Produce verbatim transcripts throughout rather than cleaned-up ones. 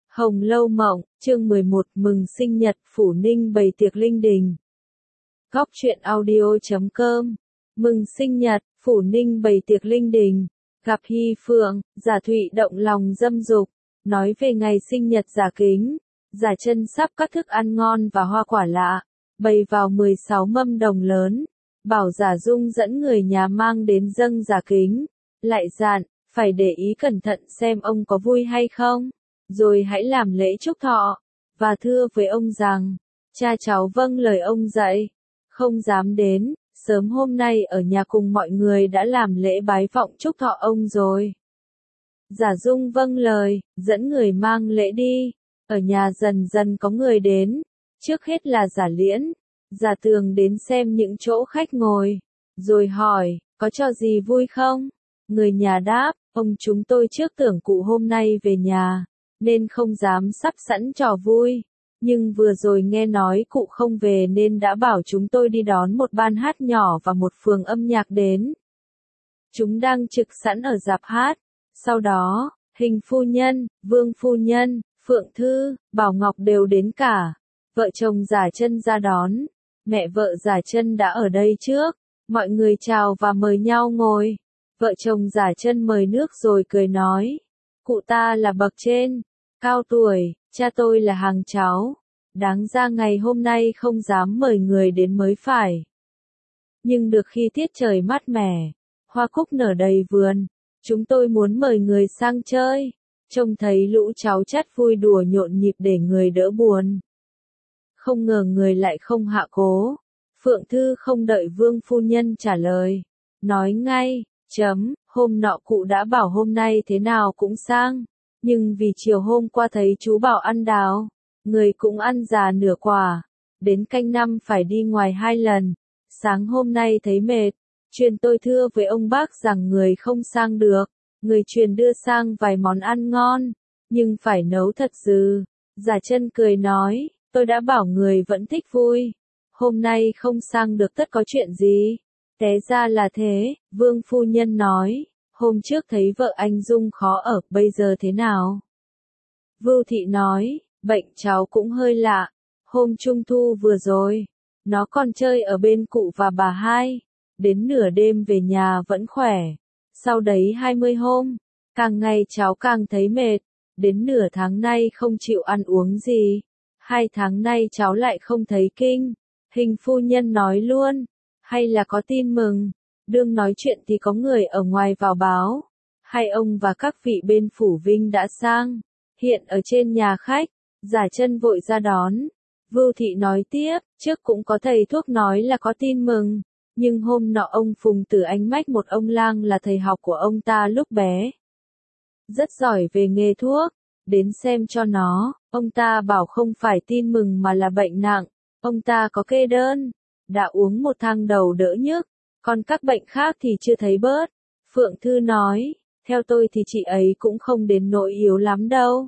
Hồng Lâu Mộng, chương mười một, mừng sinh nhật, Phủ Ninh bày tiệc linh đình. Góc truyện audio chấm com. Mừng sinh nhật, Phủ Ninh bày tiệc linh đình. Gặp Hy Phượng, Giả Thụy động lòng dâm dục, nói về ngày sinh nhật Giả Kính. Giả Chân sắp các thức ăn ngon và hoa quả lạ, bày vào mười sáu mâm đồng lớn, bảo Giả Dung dẫn người nhà mang đến dâng Giả Kính, lại dặn, phải để ý cẩn thận xem ông có vui hay không, rồi hãy làm lễ chúc thọ, và thưa với ông rằng, cha cháu vâng lời ông dạy, không dám đến, sớm hôm nay ở nhà cùng mọi người đã làm lễ bái vọng chúc thọ ông rồi. Giả Dung vâng lời, dẫn người mang lễ đi, ở nhà dần dần có người đến, trước hết là Giả Liễn, Giả Tường đến xem những chỗ khách ngồi, rồi hỏi, có trò gì vui không? Người nhà đáp, ông chúng tôi trước tưởng cụ hôm nay về nhà, nên không dám sắp sẵn trò vui, nhưng vừa rồi nghe nói cụ không về nên đã bảo chúng tôi đi đón một ban hát nhỏ và một phường âm nhạc đến. Chúng đang trực sẵn ở rạp hát, sau đó, Hình phu nhân, Vương phu nhân, Phượng Thư, Bảo Ngọc đều đến cả, vợ chồng Giả Chân ra đón, mẹ vợ Giả Chân đã ở đây trước, mọi người chào và mời nhau ngồi, vợ chồng Giả Chân mời nước rồi cười nói, cụ ta là bậc trên, cao tuổi, cha tôi là hàng cháu, đáng ra ngày hôm nay không dám mời người đến mới phải. Nhưng được khi tiết trời mát mẻ, hoa cúc nở đầy vườn, chúng tôi muốn mời người sang chơi, trông thấy lũ cháu chắt vui đùa nhộn nhịp để người đỡ buồn. Không ngờ người lại không hạ cố, Phượng Thư không đợi Vương phu nhân trả lời, nói ngay, chấm, hôm nọ cụ đã bảo hôm nay thế nào cũng sang. Nhưng vì chiều hôm qua thấy chú bảo ăn đào, người cũng ăn già nửa quả, đến canh năm phải đi ngoài hai lần, sáng hôm nay thấy mệt, truyền tôi thưa với ông bác rằng người không sang được, người truyền đưa sang vài món ăn ngon, nhưng phải nấu thật dừ. Giả Chân cười nói, tôi đã bảo người vẫn thích vui, hôm nay không sang được tất có chuyện gì, té ra là thế, Vương phu nhân nói. Hôm trước thấy vợ anh Dung khó ở, bây giờ thế nào? Vưu Thị nói, bệnh cháu cũng hơi lạ. Hôm Trung Thu vừa rồi, nó còn chơi ở bên cụ và bà hai. Đến nửa đêm về nhà vẫn khỏe. Sau đấy hai mươi hôm, càng ngày cháu càng thấy mệt. Đến nửa tháng nay không chịu ăn uống gì. Hai tháng nay cháu lại không thấy kinh. Hình phu nhân nói luôn, hay là có tin mừng? Đương nói chuyện thì có người ở ngoài vào báo, hai ông và các vị bên Phủ Vinh đã sang, hiện ở trên nhà khách. Giả Chân vội ra đón. Vưu Thị nói tiếp, trước cũng có thầy thuốc nói là có tin mừng, nhưng hôm nọ ông Phùng Tử Anh mách một ông lang là thầy học của ông ta lúc bé, rất giỏi về nghề thuốc, đến xem cho nó, ông ta bảo không phải tin mừng mà là bệnh nặng, ông ta có kê đơn, đã uống một thang đầu đỡ nhức. Còn các bệnh khác thì chưa thấy bớt. Phượng Thư nói, theo tôi thì chị ấy cũng không đến nỗi yếu lắm đâu.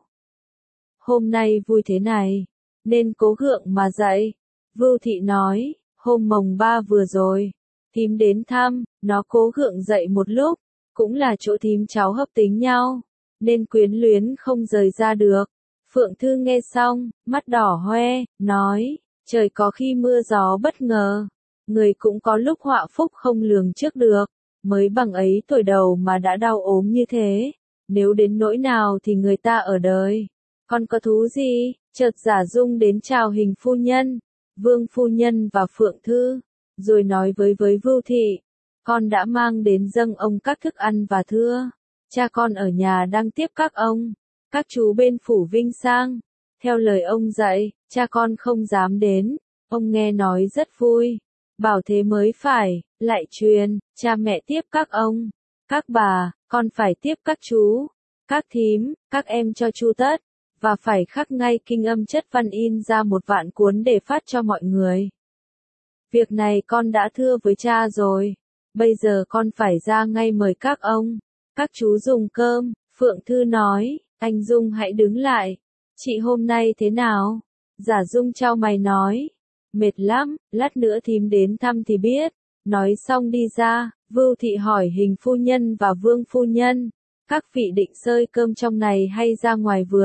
Hôm nay vui thế này, nên cố gượng mà dậy. Vưu Thị nói, hôm mồng ba vừa rồi, thím đến thăm, nó cố gượng dậy một lúc, cũng là chỗ thím cháu hợp tính nhau, nên quyến luyến không rời ra được. Phượng Thư nghe xong, mắt đỏ hoe, nói, trời có khi mưa gió bất ngờ. Người cũng có lúc họa phúc không lường trước được, mới bằng ấy tuổi đầu mà đã đau ốm như thế, nếu đến nỗi nào thì người ta ở đời, còn có thú gì? Chợt Giả Dung đến chào Hình phu nhân, Vương phu nhân và Phượng Thư, rồi nói với với Vưu Thị, con đã mang đến dâng ông các thức ăn và thưa, cha con ở nhà đang tiếp các ông, các chú bên Phủ Vinh sang, theo lời ông dạy, cha con không dám đến, ông nghe nói rất vui. Bảo thế mới phải, lại truyền, cha mẹ tiếp các ông, các bà, con phải tiếp các chú, các thím, các em cho chu tất, và phải khắc ngay kinh âm chất văn in ra một vạn cuốn để phát cho mọi người. Việc này con đã thưa với cha rồi, bây giờ con phải ra ngay mời các ông, các chú dùng cơm. Phượng Thư nói, anh Dung hãy đứng lại, chị hôm nay thế nào? Giả Dung chau mày nói, mệt lắm, lát nữa thím đến thăm thì biết. Nói xong đi ra, Vưu Thị hỏi Hình phu nhân và Vương phu nhân, các vị định xơi cơm trong này hay ra ngoài vườn?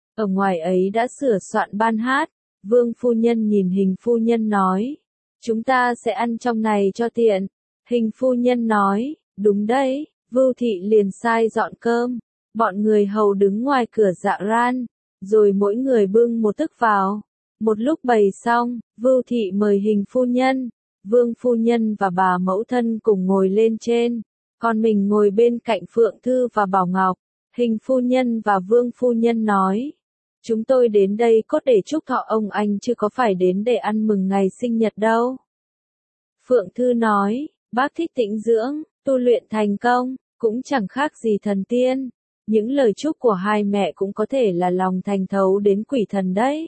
ở ngoài ấy đã sửa soạn ban hát. Vương phu nhân nhìn Hình phu nhân nói, chúng ta sẽ ăn trong này cho tiện. Hình phu nhân nói, đúng đấy. Vưu thị liền sai dọn cơm. Bọn người hầu đứng ngoài cửa dạ ran, rồi mỗi người bưng một thức vào. Một lúc bày xong, Vưu thị mời Hình phu nhân, Vương phu nhân và bà mẫu thân cùng ngồi lên trên, còn mình ngồi bên cạnh Phượng Thư và Bảo Ngọc. Hình phu nhân và Vương phu nhân nói, chúng tôi đến đây cốt để chúc thọ ông anh chứ có phải đến để ăn mừng ngày sinh nhật đâu. Phượng Thư nói, bác thích tĩnh dưỡng, tu luyện thành công, cũng chẳng khác gì thần tiên. Những lời chúc của hai mẹ cũng có thể là lòng thành thấu đến quỷ thần đấy.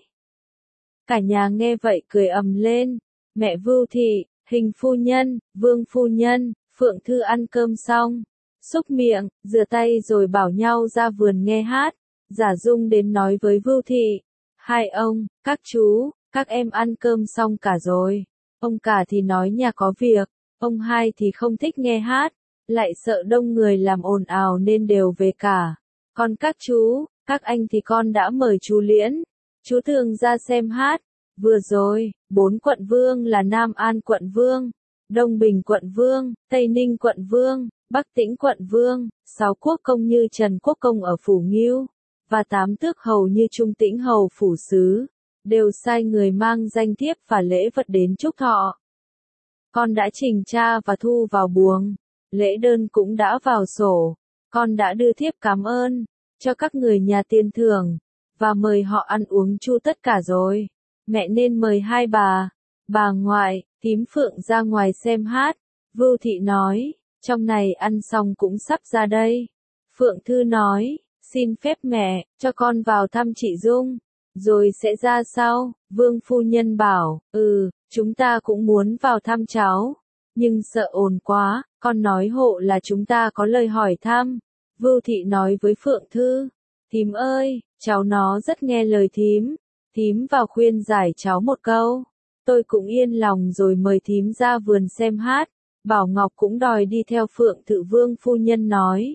Cả nhà nghe vậy cười ầm lên. Mẹ Vưu thị, Hình phu nhân, Vương phu nhân, Phượng Thư ăn cơm xong, xúc miệng, rửa tay rồi bảo nhau ra vườn nghe hát. Giả Dung đến nói với Vưu thị, hai ông, các chú, các em ăn cơm xong cả rồi. Ông cả thì nói nhà có việc, ông hai thì không thích nghe hát, lại sợ đông người làm ồn ào nên đều về cả. Còn các chú, các anh thì con đã mời chú Liễn, chú Thường ra xem hát. Vừa rồi, bốn quận vương là Nam An quận vương, Đông Bình quận vương, Tây Ninh quận vương, Bắc Tĩnh quận vương, sáu quốc công như Trần Quốc công ở Phủ Ngưu, và tám tước hầu như Trung Tĩnh hầu phủ sứ, đều sai người mang danh thiếp và lễ vật đến chúc thọ. Con đã trình tra và thu vào buồng, lễ đơn cũng đã vào sổ, con đã đưa thiếp cảm ơn cho các người nhà tiền thưởng, và mời họ ăn uống chu tất cả rồi. Mẹ nên mời hai bà, bà ngoại, thím Phượng ra ngoài xem hát. Vưu thị nói, trong này ăn xong cũng sắp ra đây. Phượng Thư nói, xin phép mẹ, cho con vào thăm chị Dung, rồi sẽ ra sau. Vương phu nhân bảo, ừ, chúng ta cũng muốn vào thăm cháu, nhưng sợ ồn quá, con nói hộ là chúng ta có lời hỏi thăm. Vưu thị nói với Phượng Thư, thím ơi, cháu nó rất nghe lời thím, thím vào khuyên giải cháu một câu, tôi cũng yên lòng rồi mời thím ra vườn xem hát. Bảo Ngọc cũng đòi đi theo Phượng Thư. Vương phu nhân nói,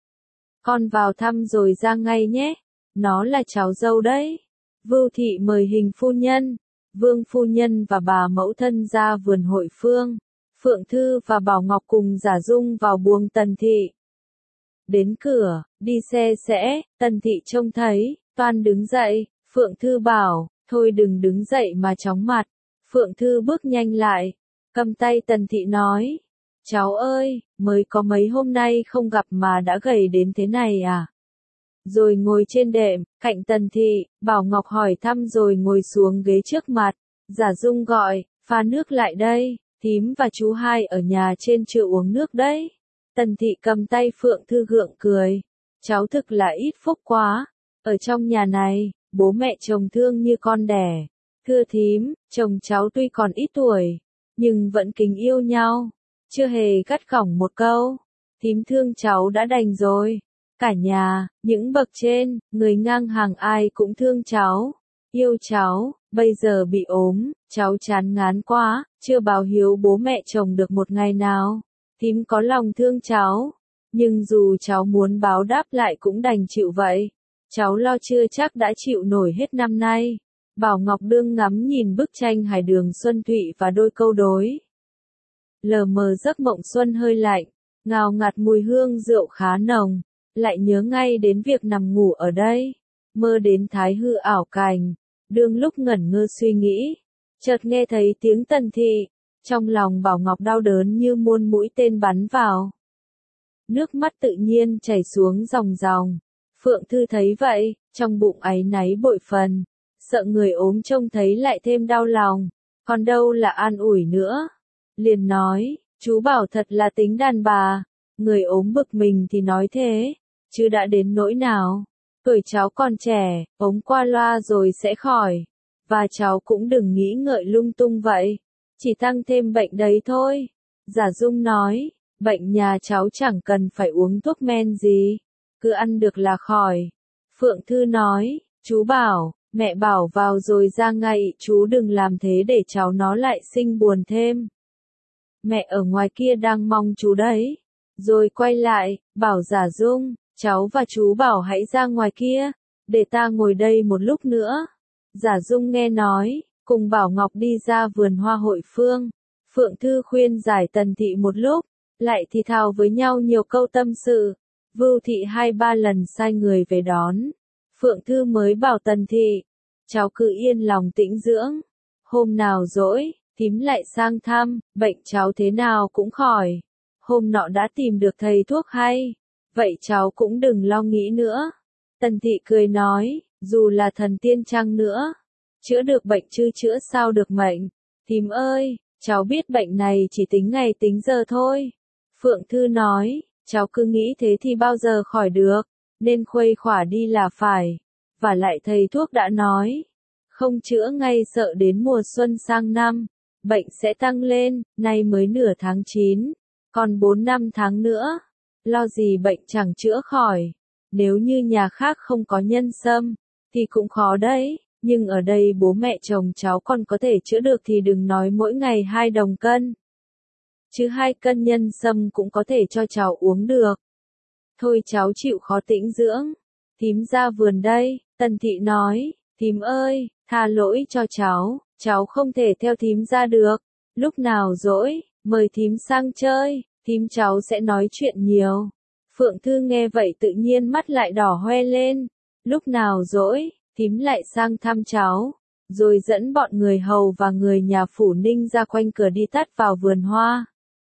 con vào thăm rồi ra ngay nhé, nó là cháu dâu đấy. Vưu thị mời Hình phu nhân, Vương phu nhân và bà mẫu thân ra vườn hội phương. Phượng Thư và Bảo Ngọc cùng Giả Dung vào buồng Tần thị. Đến cửa, đi xe sẽ, Tần thị trông thấy, toan đứng dậy. Phượng Thư bảo, thôi đừng đứng dậy mà chóng mặt. Phượng Thư bước nhanh lại, cầm tay Tần thị nói, cháu ơi, mới có mấy hôm nay không gặp mà đã gầy đến thế này à? Rồi ngồi trên đệm, cạnh Tần thị, Bảo Ngọc hỏi thăm rồi ngồi xuống ghế trước mặt. Giả Dung gọi, pha nước lại đây, thím và chú hai ở nhà trên chưa uống nước đấy. Tần thị cầm tay Phượng Thư gượng cười, cháu thực là ít phúc quá, ở trong nhà này, bố mẹ chồng thương như con đẻ. Thưa thím, chồng cháu tuy còn ít tuổi, nhưng vẫn kính yêu nhau, chưa hề gắt gỏng một câu. Thím thương cháu đã đành rồi. Cả nhà, những bậc trên, người ngang hàng ai cũng thương cháu, yêu cháu, bây giờ bị ốm, cháu chán ngán quá, chưa báo hiếu bố mẹ chồng được một ngày nào. Thím có lòng thương cháu, nhưng dù cháu muốn báo đáp lại cũng đành chịu vậy. Cháu lo chưa chắc đã chịu nổi hết năm nay. Bảo Ngọc đương ngắm nhìn bức tranh hải đường Xuân Thụy và đôi câu đối. Lờ mờ giấc mộng xuân hơi lạnh, ngào ngạt mùi hương rượu khá nồng, lại nhớ ngay đến việc nằm ngủ ở đây, mơ đến thái hư ảo cảnh. Đương lúc ngẩn ngơ suy nghĩ, chợt nghe thấy tiếng Tần thị, trong lòng Bảo Ngọc đau đớn như muôn mũi tên bắn vào. Nước mắt tự nhiên chảy xuống ròng ròng. Phượng Thư thấy vậy, trong bụng áy náy bội phần, sợ người ốm trông thấy lại thêm đau lòng, còn đâu là an ủi nữa. Liền nói, chú Bảo thật là tính đàn bà, người ốm bực mình thì nói thế, chứ đã đến nỗi nào. Tuổi cháu còn trẻ, ốm qua loa rồi sẽ khỏi, và cháu cũng đừng nghĩ ngợi lung tung vậy, chỉ tăng thêm bệnh đấy thôi. Giả Dung nói, bệnh nhà cháu chẳng cần phải uống thuốc men gì, cứ ăn được là khỏi. Phượng Thư nói, chú Bảo, mẹ bảo vào rồi ra ngay, chú đừng làm thế để cháu nó lại sinh buồn thêm. Mẹ ở ngoài kia đang mong chú đấy. Rồi quay lại, bảo Giả Dung, cháu và chú Bảo hãy ra ngoài kia, để ta ngồi đây một lúc nữa. Giả Dung nghe nói, cùng Bảo Ngọc đi ra vườn hoa hội phương. Phượng Thư khuyên giải Tần Thị một lúc, lại thì thào với nhau nhiều câu tâm sự. Vưu Thị hai ba lần sai người về đón. Phượng Thư mới bảo Tần Thị, cháu cứ yên lòng tĩnh dưỡng. Hôm nào rỗi, thím lại sang thăm, bệnh cháu thế nào cũng khỏi. Hôm nọ đã tìm được thầy thuốc hay, vậy cháu cũng đừng lo nghĩ nữa. Tần Thị cười nói, dù là thần tiên chăng nữa, chữa được bệnh chứ chữa sao được mệnh. Thím ơi, cháu biết bệnh này chỉ tính ngày tính giờ thôi. Phượng Thư nói, cháu cứ nghĩ thế thì bao giờ khỏi được, nên khuây khỏa đi là phải. Và lại thầy thuốc đã nói, không chữa ngay sợ đến mùa xuân sang năm, bệnh sẽ tăng lên, nay mới nửa tháng chín, còn bốn năm tháng nữa, lo gì bệnh chẳng chữa khỏi. Nếu như nhà khác không có nhân sâm, thì cũng khó đấy, nhưng ở đây bố mẹ chồng cháu còn có thể chữa được thì đừng nói mỗi ngày hai đồng cân. Chứ hai cân nhân sâm cũng có thể cho cháu uống được. Thôi cháu chịu khó tĩnh dưỡng, thím ra vườn đây. Tần Thị nói, thím ơi, tha lỗi cho cháu, cháu không thể theo thím ra được. Lúc nào rỗi, mời thím sang chơi, thím cháu sẽ nói chuyện nhiều. Phượng Thư nghe vậy tự nhiên mắt lại đỏ hoe lên. Lúc nào rỗi, thím lại sang thăm cháu, rồi dẫn bọn người hầu và người nhà Phủ Ninh ra quanh cửa đi tắt vào vườn hoa.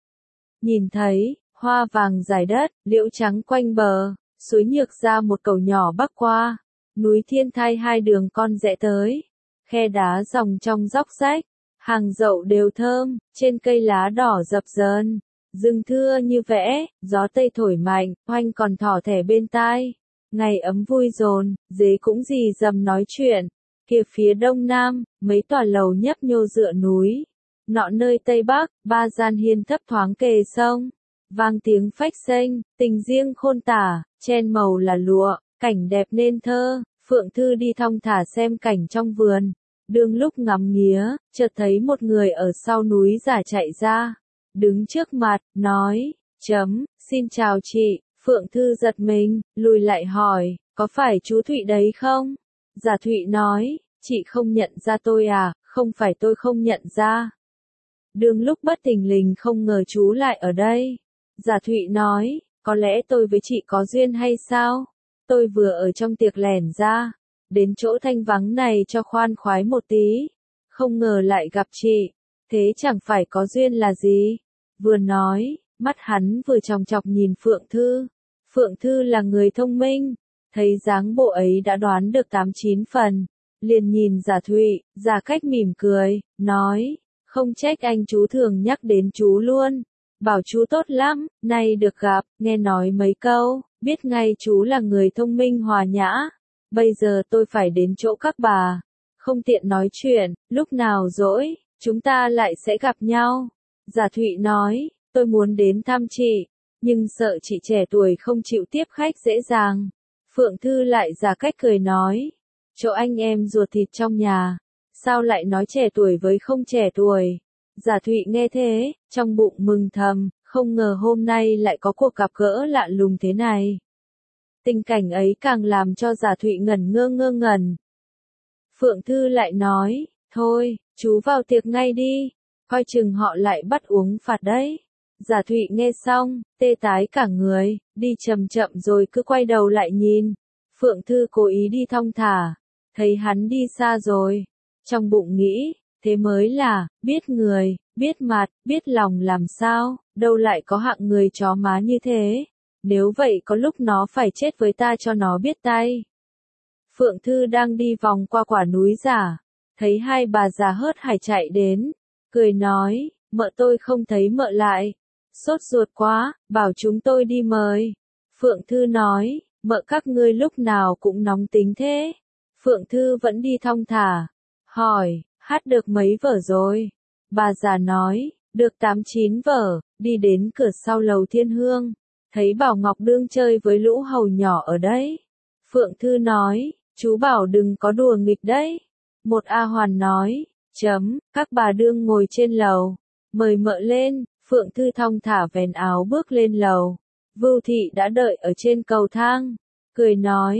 Nhìn thấy, hoa vàng rải đất, liễu trắng quanh bờ, suối nhược ra một cầu nhỏ bắc qua, núi Thiên Thai hai đường con rẽ tới, khe đá dòng trong dốc rách, hàng dậu đều thơm, trên cây lá đỏ dập dờn, rừng thưa như vẽ, gió tây thổi mạnh, oanh còn thỏ thẻ bên tai. Ngày ấm vui dồn, dế cũng rì rầm nói chuyện. Kia phía đông nam, mấy tòa lầu nhấp nhô dựa núi. Nọ nơi tây bắc, ba gian hiên thấp thoáng kề sông. Vang tiếng phách xênh, tình riêng khôn tả, chen màu là lụa, cảnh đẹp nên thơ. Phượng Thư đi thong thả xem cảnh trong vườn. Đương lúc ngắm nghía, chợt thấy một người ở sau núi giả chạy ra. Đứng trước mặt, nói, chấm, xin chào chị. Phượng Thư giật mình, lùi lại hỏi, có phải chú Thụy đấy không? Giả Thụy nói, chị không nhận ra tôi à, không phải tôi không nhận ra. Đương lúc bất thình lình không ngờ chú lại ở đây. Giả Thụy nói, có lẽ tôi với chị có duyên hay sao? Tôi vừa ở trong tiệc lẻn ra, đến chỗ thanh vắng này cho khoan khoái một tí. Không ngờ lại gặp chị, thế chẳng phải có duyên là gì? Vừa nói, mắt hắn vừa chòng chọc nhìn Phượng Thư. Phượng Thư là người thông minh, thấy dáng bộ ấy đã đoán được tám chín phần, liền nhìn Giả Thụy, Giả Cách mỉm cười, nói, không trách anh chú thường nhắc đến chú luôn, bảo chú tốt lắm, nay được gặp, nghe nói mấy câu, biết ngay chú là người thông minh hòa nhã, bây giờ tôi phải đến chỗ các bà, không tiện nói chuyện, lúc nào rỗi, chúng ta lại sẽ gặp nhau. Giả Thụy nói, tôi muốn đến thăm chị, nhưng sợ chị trẻ tuổi không chịu tiếp khách dễ dàng. Phượng Thư lại Giả Cách cười nói, chỗ anh em ruột thịt trong nhà, sao lại nói trẻ tuổi với không trẻ tuổi. Giả Thụy nghe thế, trong bụng mừng thầm, không ngờ hôm nay lại có cuộc gặp gỡ lạ lùng thế này. Tình cảnh ấy càng làm cho Giả Thụy ngẩn ngơ ngơ ngẩn. Phượng Thư lại nói, thôi, chú vào tiệc ngay đi, coi chừng họ lại bắt uống phạt đấy. Giả Thụy nghe xong, tê tái cả người, đi chậm chậm rồi cứ quay đầu lại nhìn. Phượng Thư cố ý đi thong thả, thấy hắn đi xa rồi. Trong bụng nghĩ, thế mới là, biết người, biết mặt, biết lòng làm sao, đâu lại có hạng người chó má như thế. Nếu vậy có lúc nó phải chết với ta cho nó biết tay. Phượng Thư đang đi vòng qua quả núi giả, thấy hai bà già hớt hải chạy đến, cười nói, mợ tôi không thấy mợ lại. Sốt ruột quá, bảo chúng tôi đi mời. Phượng Thư nói, mợ các ngươi lúc nào cũng nóng tính thế. Phượng Thư vẫn đi thong thả. Hỏi, hát được mấy vở rồi? Bà già nói, được tám chín vở, đi đến cửa sau lầu Thiên Hương. Thấy Bảo Ngọc đương chơi với lũ hầu nhỏ ở đấy. Phượng Thư nói, chú bảo đừng có đùa nghịch đấy. Một A Hoàn nói, chấm, các bà đương ngồi trên lầu. Mời mợ lên. Phượng Thư thong thả vén áo bước lên lầu. Vưu Thị đã đợi ở trên cầu thang. Cười nói,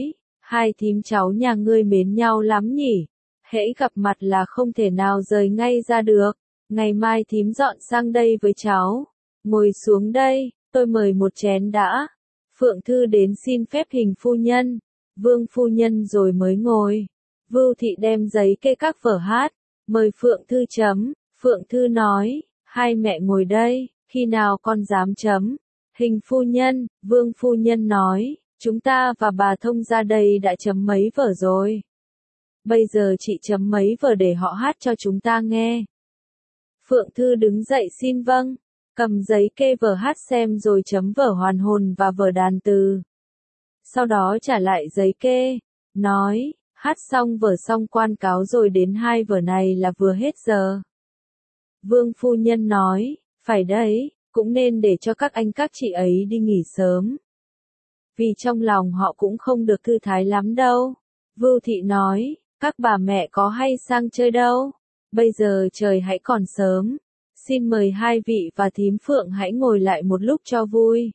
Hai thím cháu nhà ngươi mến nhau lắm nhỉ, hễ gặp mặt là không thể nào rời ngay ra được, ngày mai thím dọn sang đây với cháu, ngồi xuống đây, tôi mời một chén đã. Phượng Thư đến xin phép hình phu nhân, Vương phu nhân rồi mới ngồi. Vưu Thị đem giấy kê các vở hát, mời Phượng Thư chấm, Phượng Thư nói, hai mẹ ngồi đây, khi nào con dám chấm. Hình phu nhân, Vương phu nhân nói, chúng ta và bà thông ra đây đã chấm mấy vở rồi. Bây giờ chị chấm mấy vở để họ hát cho chúng ta nghe. Phượng Thư đứng dậy xin vâng, cầm giấy kê vở hát xem rồi chấm vở hoàn hồn và vở đàn từ. Sau đó trả lại giấy kê, nói, hát xong vở xong quan cáo rồi đến hai vở này là vừa hết giờ. Vương phu nhân nói, phải đấy, cũng nên để cho các anh các chị ấy đi nghỉ sớm. Vì trong lòng họ cũng không được thư thái lắm đâu. Vưu Thị nói, các bà mẹ có hay sang chơi đâu. Bây giờ trời hãy còn sớm. Xin mời hai vị và thím Phượng hãy ngồi lại một lúc cho vui.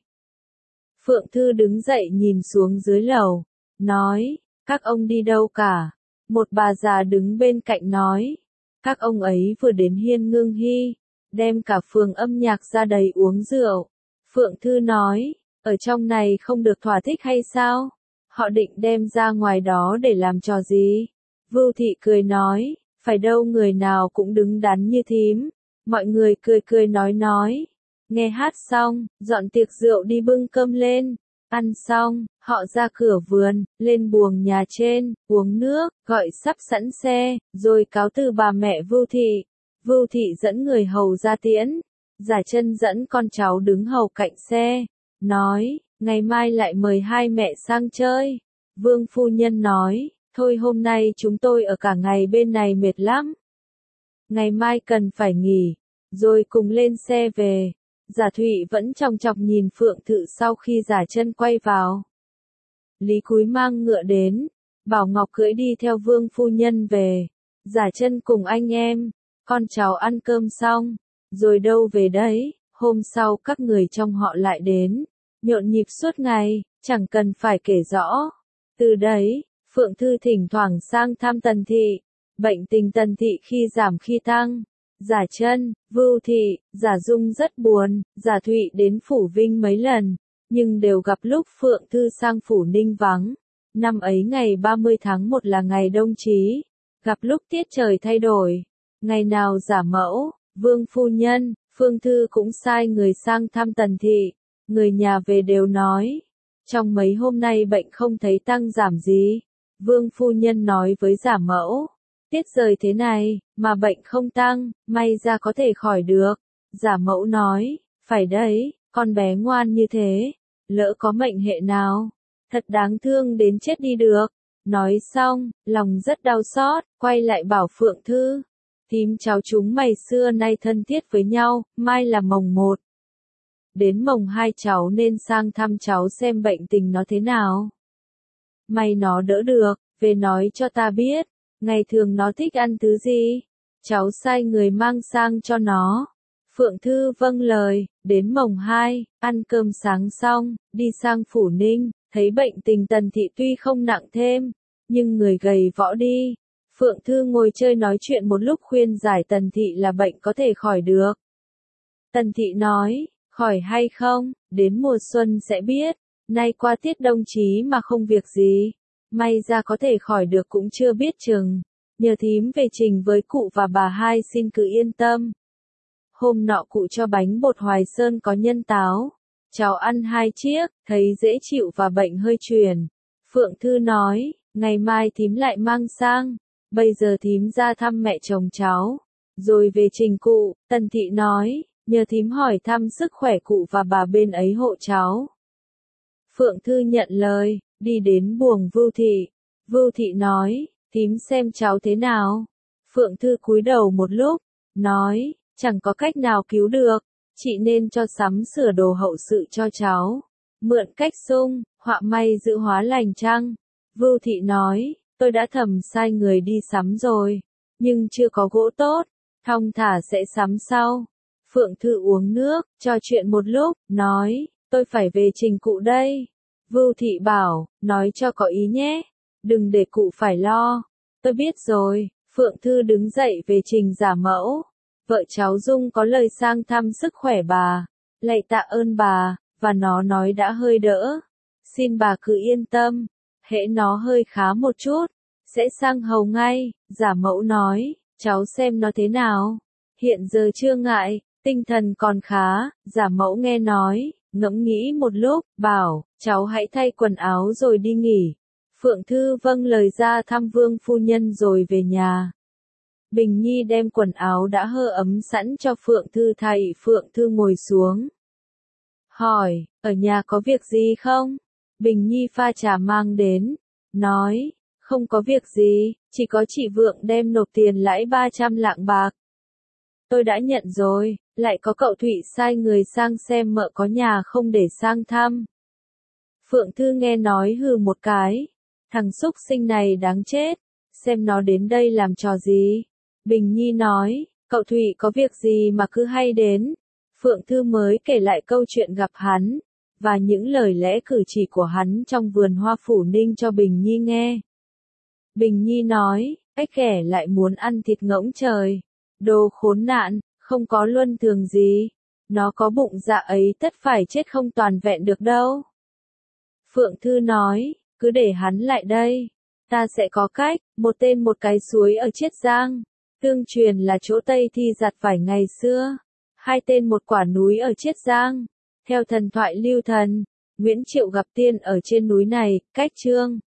Phượng Thư đứng dậy nhìn xuống dưới lầu, nói, các ông đi đâu cả? Một bà già đứng bên cạnh nói, các ông ấy vừa đến Hiên Ngưng Hy, đem cả phường âm nhạc ra đầy uống rượu. Phượng Thư nói, ở trong này không được thỏa thích hay sao? Họ định đem ra ngoài đó để làm trò gì? Vưu Thị cười nói, phải đâu người nào cũng đứng đắn như thím. Mọi người cười cười nói nói. Nghe hát xong, dọn tiệc rượu đi bưng cơm lên. Ăn xong, họ ra cửa vườn, lên buồng nhà trên, uống nước, gọi sắp sẵn xe, rồi cáo từ bà mẹ Vưu Thị. Vưu Thị dẫn người hầu ra tiễn. Giả Chân dẫn con cháu đứng hầu cạnh xe, nói, ngày mai lại mời hai mẹ sang chơi. Vương phu nhân nói, thôi hôm nay chúng tôi ở cả ngày bên này mệt lắm. Ngày mai cần phải nghỉ, rồi cùng lên xe về. Giả Thụy vẫn chòng chọc nhìn Phượng Thư sau khi Giả Chân quay vào. Lý Cúi mang ngựa đến, bảo Ngọc cưỡi đi theo Vương phu nhân về. Giả Chân cùng anh em, con cháu ăn cơm xong, rồi đâu về đấy, hôm sau các người trong họ lại đến, nhộn nhịp suốt ngày, chẳng cần phải kể rõ. Từ đấy, Phượng Thư thỉnh thoảng sang thăm Tần Thị, bệnh tình Tần Thị khi giảm khi tăng. Giả Chân, Vưu Thị, Giả Dung rất buồn, Giả Thụy đến Phủ Vinh mấy lần, nhưng đều gặp lúc Phượng Thư sang Phủ Ninh vắng. Năm ấy ngày ba mươi tháng một là ngày đông chí, gặp lúc tiết trời thay đổi. Ngày nào Giả Mẫu, Vương phu nhân, Phương Thư cũng sai người sang thăm Tần Thị, người nhà về đều nói, trong mấy hôm nay bệnh không thấy tăng giảm gì. Vương phu nhân nói với Giả Mẫu, tiết rời thế này, mà bệnh không tăng, may ra có thể khỏi được. Giả Mẫu nói, phải đấy, con bé ngoan như thế, lỡ có mệnh hệ nào, thật đáng thương đến chết đi được. Nói xong, lòng rất đau xót, quay lại bảo Phượng Thư, thím cháu chúng mày xưa nay thân thiết với nhau, mai là mồng một. Đến mồng hai cháu nên sang thăm cháu xem bệnh tình nó thế nào. May nó đỡ được, về nói cho ta biết, ngày thường nó thích ăn thứ gì, cháu sai người mang sang cho nó. Phượng Thư vâng lời, đến mồng hai, ăn cơm sáng xong, đi sang Phủ Ninh, thấy bệnh tình Tần Thị tuy không nặng thêm, nhưng người gầy võ đi. Phượng Thư ngồi chơi nói chuyện một lúc khuyên giải Tần Thị là bệnh có thể khỏi được. Tần Thị nói, khỏi hay không, đến mùa xuân sẽ biết, nay qua tiết đông chí mà không việc gì, may ra có thể khỏi được cũng chưa biết chừng, nhờ thím về trình với cụ và bà hai xin cứ yên tâm. Hôm nọ cụ cho bánh bột Hoài Sơn có nhân táo, cháu ăn hai chiếc, thấy dễ chịu và bệnh hơi truyền. Phượng Thư nói, ngày mai thím lại mang sang, bây giờ thím ra thăm mẹ chồng cháu, rồi về trình cụ. Tần Thị nói, nhờ thím hỏi thăm sức khỏe cụ và bà bên ấy hộ cháu. Phượng Thư nhận lời, đi đến buồng Vưu Thị. Vưu Thị nói, thím xem cháu thế nào. Phượng Thư cúi đầu một lúc, nói, chẳng có cách nào cứu được, chị nên cho sắm sửa đồ hậu sự cho cháu, mượn cách xung, họa may giữ hóa lành chăng. Vưu Thị nói, tôi đã thầm sai người đi sắm rồi, nhưng chưa có gỗ tốt, thong thả sẽ sắm sau. Phượng Thư uống nước, trò chuyện một lúc, nói, tôi phải về trình cụ đây. Vưu Thị bảo, nói cho có ý nhé. đừng để cụ phải lo. Tôi biết rồi, Phượng Thư đứng dậy về trình giả mẫu. Vợ cháu Dung có lời sang thăm sức khỏe bà, lạy tạ ơn bà, và nó nói đã hơi đỡ. Xin bà cứ yên tâm, hễ nó hơi khá một chút, sẽ sang hầu ngay, giả mẫu nói, cháu xem nó thế nào. Hiện giờ chưa ngại, tinh thần còn khá, giả mẫu nghe nói, ngẫm nghĩ một lúc, bảo, cháu hãy thay quần áo rồi đi nghỉ. Phượng Thư vâng lời ra thăm Vương phu nhân rồi về nhà. Bình Nhi đem quần áo đã hơ ấm sẵn cho Phượng Thư thay. Phượng Thư ngồi xuống. Hỏi, ở nhà có việc gì không? Bình Nhi pha trà mang đến. Nói, không có việc gì, chỉ có chị Vượng đem nộp tiền lãi ba trăm lạng bạc. Tôi đã nhận rồi, lại có cậu Thụy sai người sang xem mợ có nhà không để sang thăm. Phượng Thư nghe nói hừ một cái. Thằng xúc sinh này đáng chết, xem nó đến đây làm trò gì. Bình Nhi nói, cậu Thụy có việc gì mà cứ hay đến. Phượng Thư mới kể lại câu chuyện gặp hắn, và những lời lẽ cử chỉ của hắn trong vườn hoa Phủ Ninh cho Bình Nhi nghe. Bình Nhi nói, ếch ghẻ lại muốn ăn thịt ngỗng trời. Đồ khốn nạn, không có luân thường gì. Nó có bụng dạ ấy tất phải chết không toàn vẹn được đâu. Phượng Thư nói, cứ để hắn lại đây. Ta sẽ có cách, một tên một cái suối ở Chiết Giang. Tương truyền là chỗ Tây Thi giặt vải ngày xưa. Hai tên một quả núi ở Chiết Giang. Theo thần thoại lưu thần, Nguyễn Triệu gặp tiên ở trên núi này, cách Trương.